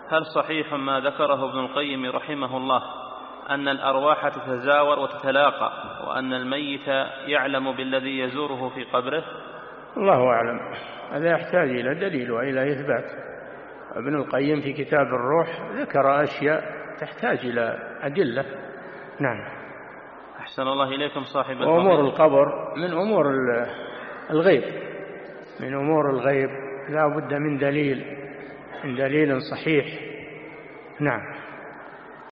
هل صحيح ما ذكره ابن القيم رحمه الله أن الأرواح تتزاور وتتلاقى وأن الميت يعلم بالذي يزوره في قبره؟ الله أعلم، هذا يحتاج إلى دليل وإلى إثبات. ابن القيم في كتاب الروح ذكر أشياء تحتاج إلى أدلة. نعم. أحسن الله إليكم صاحب وأمور القبر من أمور الغيب، من أمور الغيب لا بد من دليل صحيح. نعم.